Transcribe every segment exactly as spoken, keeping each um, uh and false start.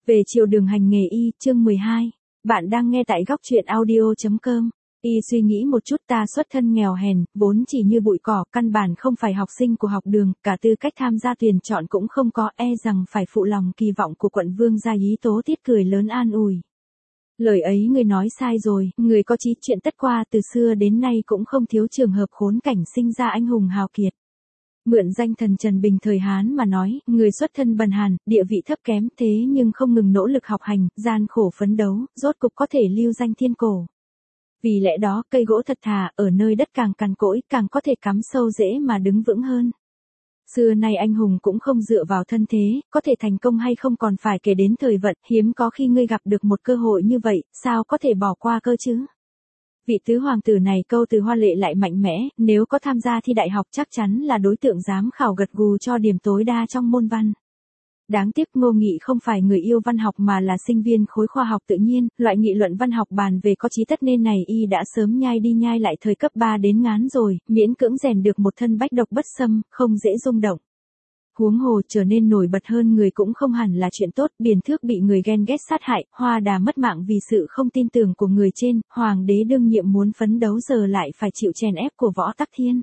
Về chiều đường hành nghề y, chương mười hai. Bạn đang nghe tại góc truyện audio chấm com. Y suy nghĩ một chút, ta xuất thân nghèo hèn, vốn chỉ như bụi cỏ, căn bản không phải học sinh của học đường, cả tư cách tham gia tuyển chọn cũng không có, e rằng phải phụ lòng kỳ vọng của quận vương gia. Ý Tố Tiết cười lớn an ủi. Lời ấy người nói sai rồi, người có chí, chuyện tất qua từ xưa đến nay cũng không thiếu trường hợp khốn cảnh sinh ra anh hùng hào kiệt. Mượn danh thần Trần Bình thời Hán mà nói, người xuất thân bần hàn, địa vị thấp kém, thế nhưng không ngừng nỗ lực học hành, gian khổ phấn đấu, rốt cục có thể lưu danh thiên cổ. Vì lẽ đó, cây gỗ thật thà, ở nơi đất càng cằn cỗi, càng có thể cắm sâu rễ mà đứng vững hơn. Xưa nay anh hùng cũng không dựa vào thân thế, có thể thành công hay không còn phải kể đến thời vận, hiếm có khi ngươi gặp được một cơ hội như vậy, sao có thể bỏ qua cơ chứ? Vị tứ hoàng tử này câu từ hoa lệ lại mạnh mẽ, nếu có tham gia thi đại học chắc chắn là đối tượng giám khảo gật gù cho điểm tối đa trong môn văn. Đáng tiếc Ngô Nghị không phải người yêu văn học mà là sinh viên khối khoa học tự nhiên, loại nghị luận văn học bàn về có chí tất nên này y đã sớm nhai đi nhai lại thời cấp ba đến ngán rồi, miễn cưỡng rèn được một thân bách độc bất xâm, không dễ rung động. Huống hồ trở nên nổi bật hơn người cũng không hẳn là chuyện tốt, Biền Thước bị người ghen ghét sát hại, Hoa Đà mất mạng vì sự không tin tưởng của người trên, hoàng đế đương nhiệm muốn phấn đấu giờ lại phải chịu chèn ép của Võ Tắc Thiên.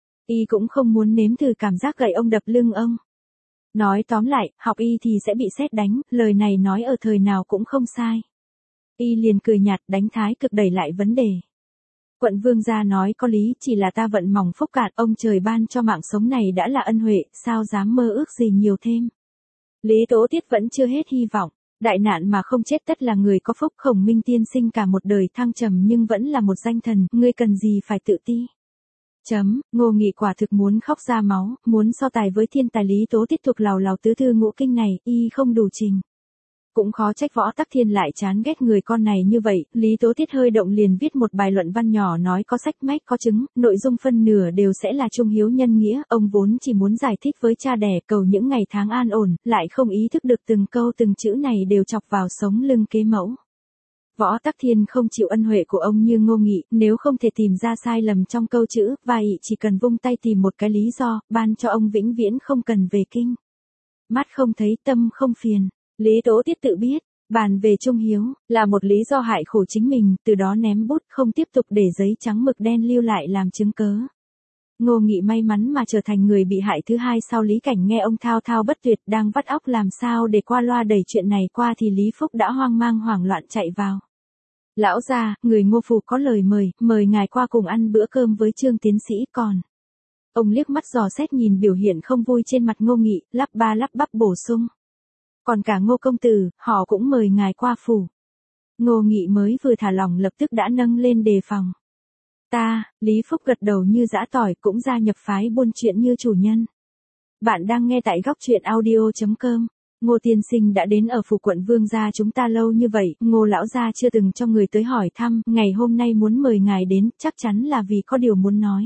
Y cũng không muốn nếm thử cảm giác gậy ông đập lưng ông. Nói tóm lại, học y thì sẽ bị sét đánh, lời này nói ở thời nào cũng không sai. Y liền cười nhạt đánh thái cực đẩy lại vấn đề. Quận vương gia nói có lý, chỉ là ta vận mỏng phúc cạn, ông trời ban cho mạng sống này đã là ân huệ, sao dám mơ ước gì nhiều thêm. Lý Tố Tiết vẫn chưa hết hy vọng, đại nạn mà không chết tất là người có phúc. Khổng Minh tiên sinh cả một đời thăng trầm nhưng vẫn là một danh thần, ngươi cần gì phải tự ti. Chấm, Ngô Nghị quả thực muốn khóc ra máu, muốn so tài với thiên tài Lý Tố Tiết thuộc lào lào tứ thư ngũ kinh này, y không đủ trình. Cũng khó trách Võ Tắc Thiên lại chán ghét người con này như vậy, Lý Tố Tiết hơi động liền viết một bài luận văn nhỏ nói có sách mách có chứng, nội dung phân nửa đều sẽ là trung hiếu nhân nghĩa, ông vốn chỉ muốn giải thích với cha đẻ cầu những ngày tháng an ổn, lại không ý thức được từng câu từng chữ này đều chọc vào sống lưng kế mẫu. Võ Tắc Thiên không chịu ân huệ của ông như Ngô Nghị, nếu không thể tìm ra sai lầm trong câu chữ, và ị chỉ cần vung tay tìm một cái lý do, ban cho ông vĩnh viễn không cần về kinh. Mắt không thấy tâm không phiền. Lý Tố Tiết tự biết, bàn về trung hiếu, là một lý do hại khổ chính mình, từ đó ném bút không tiếp tục để giấy trắng mực đen lưu lại làm chứng cớ. Ngô Nghị may mắn mà trở thành người bị hại thứ hai sau Lý Cảnh, nghe ông thao thao bất tuyệt đang vắt óc làm sao để qua loa đẩy chuyện này qua thì Lý Phúc đã hoang mang hoảng loạn chạy vào. Lão gia, người Ngô phủ có lời mời, mời ngài qua cùng ăn bữa cơm với Trương tiến sĩ còn. Ông liếc mắt dò xét nhìn biểu hiện không vui trên mặt Ngô Nghị, lắp ba lắp bắp bổ sung. Còn cả Ngô công tử, họ cũng mời ngài qua phủ. Ngô Nghị mới vừa thả lỏng lập tức đã nâng lên đề phòng. Ta, Lý Phúc gật đầu như giã tỏi, cũng gia nhập phái buôn chuyện như chủ nhân. Bạn đang nghe tại góc truyện audio chấm com. Ngô tiên sinh đã đến ở phủ quận vương gia chúng ta lâu như vậy, Ngô lão gia chưa từng cho người tới hỏi thăm, ngày hôm nay muốn mời ngài đến, chắc chắn là vì có điều muốn nói.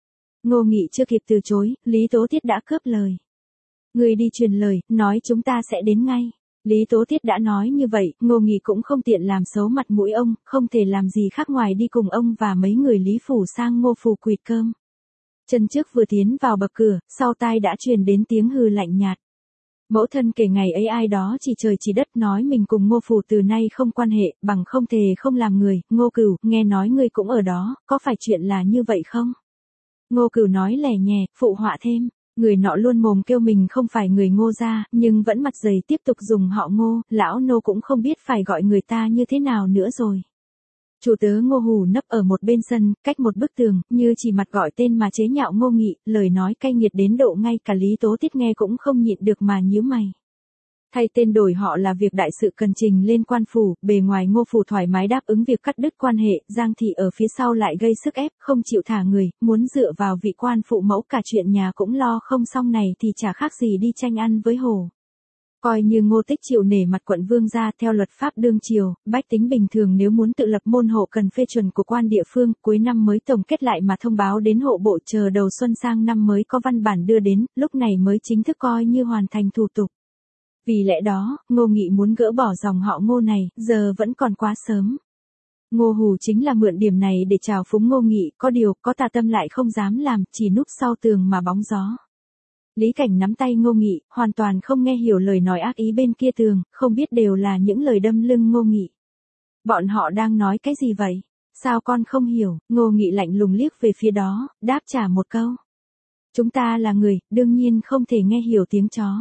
Ngô Nghị chưa kịp từ chối, Lý Tố Tiết đã cướp lời. Người đi truyền lời, nói chúng ta sẽ đến ngay. Lý Tố Tiết đã nói như vậy, Ngô Nghị cũng không tiện làm xấu mặt mũi ông, không thể làm gì khác ngoài đi cùng ông và mấy người Lý phủ sang Ngô phủ quỵt cơm. Chân trước vừa tiến vào bậc cửa, sau tai đã truyền đến tiếng hừ lạnh nhạt. Mẫu thân kể ngày ấy ai đó chỉ trời chỉ đất nói mình cùng Ngô phủ từ nay không quan hệ, bằng không thề không làm người. Ngô Cửu, nghe nói ngươi cũng ở đó, có phải chuyện là như vậy không? Ngô Cửu nói lẻ nhẹ, phụ họa thêm. Người nọ luôn mồm kêu mình không phải người Ngô gia, nhưng vẫn mặt dày tiếp tục dùng họ Ngô, lão nô cũng không biết phải gọi người ta như thế nào nữa rồi. Chủ tớ Ngô Hủ nấp ở một bên sân, cách một bức tường, như chỉ mặt gọi tên mà chế nhạo Ngô Nghị, lời nói cay nghiệt đến độ ngay cả Lý Tố Tiết nghe cũng không nhịn được mà nhíu mày. Thay tên đổi họ là việc đại sự cần trình lên quan phủ, bề ngoài Ngô phủ thoải mái đáp ứng việc cắt đứt quan hệ, Giang thị ở phía sau lại gây sức ép, không chịu thả người, muốn dựa vào vị quan phụ mẫu cả chuyện nhà cũng lo không xong này thì chả khác gì đi tranh ăn với hổ. Coi như Ngô Tích chịu nể mặt quận vương gia, theo luật pháp đương triều, bách tính bình thường nếu muốn tự lập môn hộ cần phê chuẩn của quan địa phương, cuối năm mới tổng kết lại mà thông báo đến hộ bộ, chờ đầu xuân sang năm mới có văn bản đưa đến, lúc này mới chính thức coi như hoàn thành thủ tục. Vì lẽ đó, Ngô Nghị muốn gỡ bỏ dòng họ Ngô này, giờ vẫn còn quá sớm. Ngô Hủ chính là mượn điểm này để trào phúng Ngô Nghị, có điều, có tà tâm lại không dám làm, chỉ núp sau tường mà bóng gió. Lý Cảnh nắm tay Ngô Nghị, hoàn toàn không nghe hiểu lời nói ác ý bên kia tường, không biết đều là những lời đâm lưng Ngô Nghị. Bọn họ đang nói cái gì vậy? Sao con không hiểu? Ngô Nghị lạnh lùng liếc về phía đó, đáp trả một câu. Chúng ta là người, đương nhiên không thể nghe hiểu tiếng chó.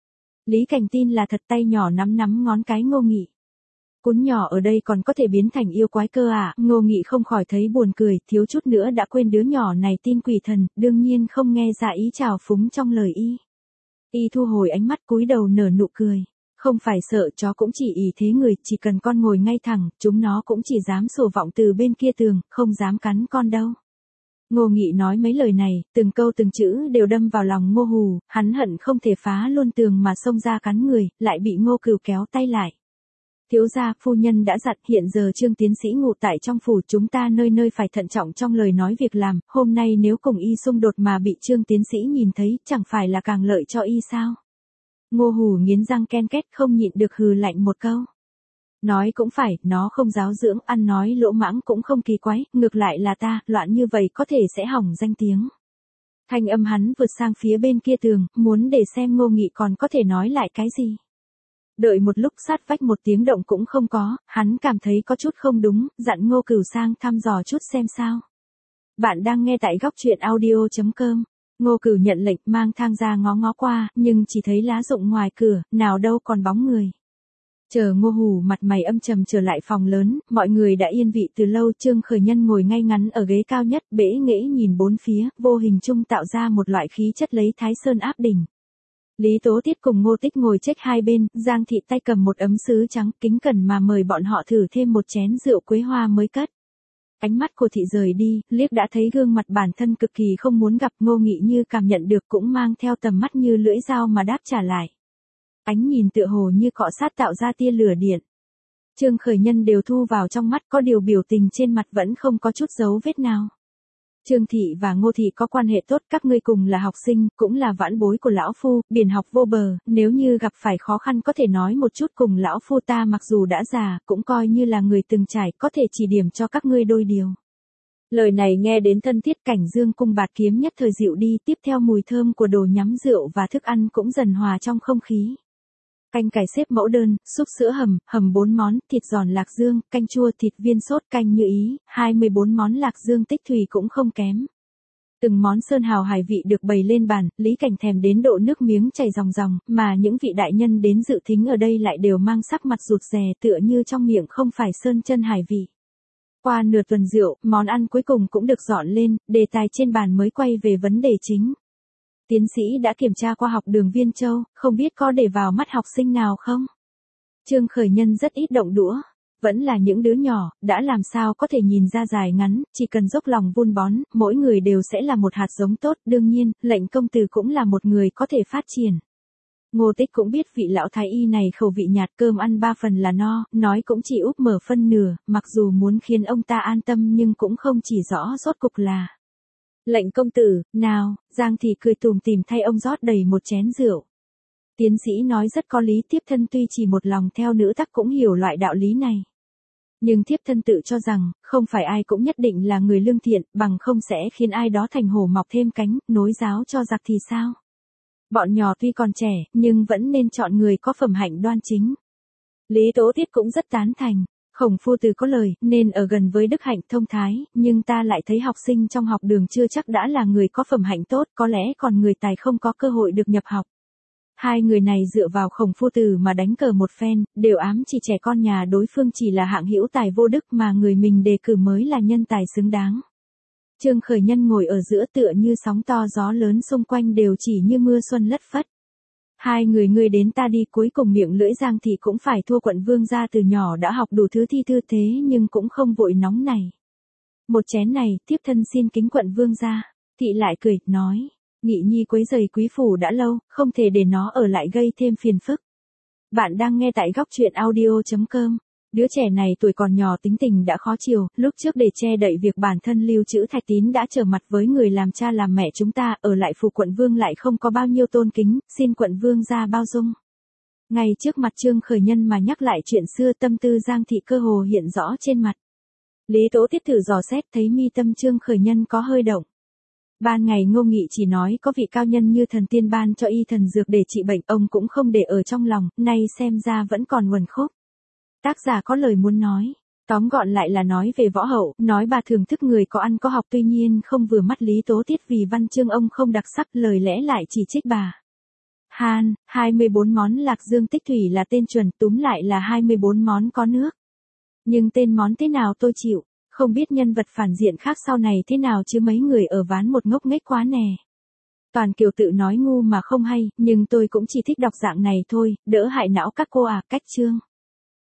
Lý Cảnh tin là thật, tay nhỏ nắm nắm ngón cái Ngô Nghị. Cún nhỏ ở đây còn có thể biến thành yêu quái cơ à? Ngô Nghị không khỏi thấy buồn cười, thiếu chút nữa đã quên đứa nhỏ này tin quỷ thần, đương nhiên không nghe ra ý trào phúng trong lời y. Y thu hồi ánh mắt cúi đầu nở nụ cười. Không phải sợ chó cũng chỉ ý thế người, chỉ cần con ngồi ngay thẳng, chúng nó cũng chỉ dám sủa vọng từ bên kia tường, không dám cắn con đâu. Ngô Nghị nói mấy lời này, từng câu từng chữ đều đâm vào lòng Ngô Hù, hắn hận không thể phá luôn tường mà xông ra cắn người, lại bị Ngô Cửu kéo tay lại. Thiếu gia, phu nhân đã dặn, hiện giờ Trương tiến sĩ ngụ tại trong phủ, chúng ta nơi nơi phải thận trọng trong lời nói việc làm, hôm nay nếu cùng y xung đột mà bị Trương tiến sĩ nhìn thấy, chẳng phải là càng lợi cho y sao? Ngô Hù nghiến răng ken két, không nhịn được hừ lạnh một câu. Nói cũng phải, nó không giáo dưỡng, ăn nói lỗ mãng cũng không kỳ quái, ngược lại là ta, loạn như vậy có thể sẽ hỏng danh tiếng. Thanh âm hắn vượt sang phía bên kia tường, muốn để xem Ngô Nghị còn có thể nói lại cái gì. Đợi một lúc sát vách một tiếng động cũng không có, hắn cảm thấy có chút không đúng, dặn Ngô Cửu sang thăm dò chút xem sao. Bạn đang nghe tại góc truyện audio chấm com. Ngô Cửu nhận lệnh mang thang ra ngó ngó qua, nhưng chỉ thấy lá rụng ngoài cửa, nào đâu còn bóng người. Chờ Ngô Hù mặt mày âm trầm trở lại phòng lớn, mọi người đã yên vị từ lâu. Trương Khởi Nhân ngồi ngay ngắn ở ghế cao nhất, bẽ nghễ nhìn bốn phía, vô hình chung tạo ra một loại khí chất lấy Thái Sơn áp đỉnh. Lý Tố Tiết cùng Ngô Tích ngồi chếch hai bên, Giang Thị tay cầm một ấm sứ trắng, kính cẩn mà mời bọn họ thử thêm một chén rượu quế hoa mới cất. Ánh mắt của Thị rời đi, liếc đã thấy gương mặt bản thân cực kỳ không muốn gặp. Ngô Nghị như cảm nhận được cũng mang theo tầm mắt như lưỡi dao mà đáp trả lại. Ánh nhìn tựa hồ như cọ sát tạo ra tia lửa điện. Trương Khởi Nhân đều thu vào trong mắt, có điều biểu tình trên mặt vẫn không có chút dấu vết nào. Trương Thị và Ngô Thị có quan hệ tốt, các ngươi cùng là học sinh, cũng là vãn bối của lão phu, biển học vô bờ, nếu như gặp phải khó khăn có thể nói một chút cùng lão phu ta, mặc dù đã già, cũng coi như là người từng trải, có thể chỉ điểm cho các ngươi đôi điều. Lời này nghe đến thân thiết, Cảnh Dương cung bạt kiếm nhất thời dịu đi, tiếp theo mùi thơm của đồ nhắm rượu và thức ăn cũng dần hòa trong không khí. Canh cải xếp mẫu đơn, súp sữa hầm, hầm bốn món, thịt giòn lạc dương, canh chua thịt viên sốt canh như ý, hai mươi bốn món lạc dương tích thủy cũng không kém. Từng món sơn hào hải vị được bày lên bàn, Lý Cảnh thèm đến độ nước miếng chảy ròng ròng, mà những vị đại nhân đến dự thính ở đây lại đều mang sắc mặt rụt rè, tựa như trong miệng không phải sơn chân hải vị. Qua nửa tuần rượu, món ăn cuối cùng cũng được dọn lên, đề tài trên bàn mới quay về vấn đề chính. Tiến sĩ đã kiểm tra qua học đường Viên Châu, không biết có để vào mắt học sinh nào không? Trương Khởi Nhân rất ít động đũa, vẫn là những đứa nhỏ, đã làm sao có thể nhìn ra dài ngắn, chỉ cần dốc lòng vun bón, mỗi người đều sẽ là một hạt giống tốt, đương nhiên, lệnh công tử cũng là một người có thể phát triển. Ngô Tích cũng biết vị lão thái y này khẩu vị nhạt, cơm ăn ba phần là no, nói cũng chỉ úp mở phân nửa, mặc dù muốn khiến ông ta an tâm nhưng cũng không chỉ rõ rốt cục là. Lệnh công tử, nào, Giang Thị cười tùm tìm thay ông rót đầy một chén rượu. Tiến sĩ nói rất có lý, thiếp thân tuy chỉ một lòng theo nữ tắc cũng hiểu loại đạo lý này. Nhưng thiếp thân tự cho rằng, không phải ai cũng nhất định là người lương thiện, bằng không sẽ khiến ai đó thành hổ mọc thêm cánh, nối giáo cho giặc thì sao? Bọn nhỏ tuy còn trẻ, nhưng vẫn nên chọn người có phẩm hạnh đoan chính. Lý Tố Tiết cũng rất tán thành. Khổng phu tử có lời, nên ở gần với đức hạnh thông thái, nhưng ta lại thấy học sinh trong học đường chưa chắc đã là người có phẩm hạnh tốt, có lẽ còn người tài không có cơ hội được nhập học. Hai người này dựa vào Khổng phu tử mà đánh cờ một phen, đều ám chỉ trẻ con nhà đối phương chỉ là hạng hữu tài vô đức mà người mình đề cử mới là nhân tài xứng đáng. Trương Khởi Nhân ngồi ở giữa tựa như sóng to gió lớn, xung quanh đều chỉ như mưa xuân lất phất. Hai người ngươi đến ta đi, cuối cùng miệng lưỡi Giang Thị cũng phải thua quận vương gia, từ nhỏ đã học đủ thứ thi thư thế nhưng cũng không vội nóng này. Một chén này, tiếp thân xin kính quận vương gia. Thị lại cười, nói, Nghị nhi quấy rầy quý phủ đã lâu, không thể để nó ở lại gây thêm phiền phức. Bạn đang nghe tại góc truyện audio chấm com. Đứa trẻ này tuổi còn nhỏ tính tình đã khó chiều, lúc trước để che đậy việc bản thân lưu trữ thạch tín đã trở mặt với người làm cha làm mẹ chúng ta, ở lại phủ quận vương lại không có bao nhiêu tôn kính, xin quận vương ra bao dung. Ngay trước mặt Trương Khởi Nhân mà nhắc lại chuyện xưa, tâm tư Giang Thị cơ hồ hiện rõ trên mặt. Lý Tố Tiết thử dò xét thấy mi tâm Trương Khởi Nhân có hơi động. Ban ngày Ngô Nghị chỉ nói có vị cao nhân như thần tiên ban cho y thần dược để trị bệnh, ông cũng không để ở trong lòng, nay xem ra vẫn còn uẩn khúc. Tác giả có lời muốn nói. Tóm gọn lại là nói về võ hậu, nói bà thưởng thức người có ăn có học, tuy nhiên không vừa mắt Lý Tố Tiết vì văn chương ông không đặc sắc, lời lẽ lại chỉ trích bà. Han, hai mươi bốn món lạc dương tích thủy là tên chuẩn, túm lại là hai mươi bốn món có nước. Nhưng tên món thế nào tôi chịu, không biết nhân vật phản diện khác sau này thế nào chứ mấy người ở ván một ngốc nghếch quá nè. Toàn kiểu tự nói ngu mà không hay, nhưng tôi cũng chỉ thích đọc dạng này thôi, đỡ hại não các cô à, cách chương.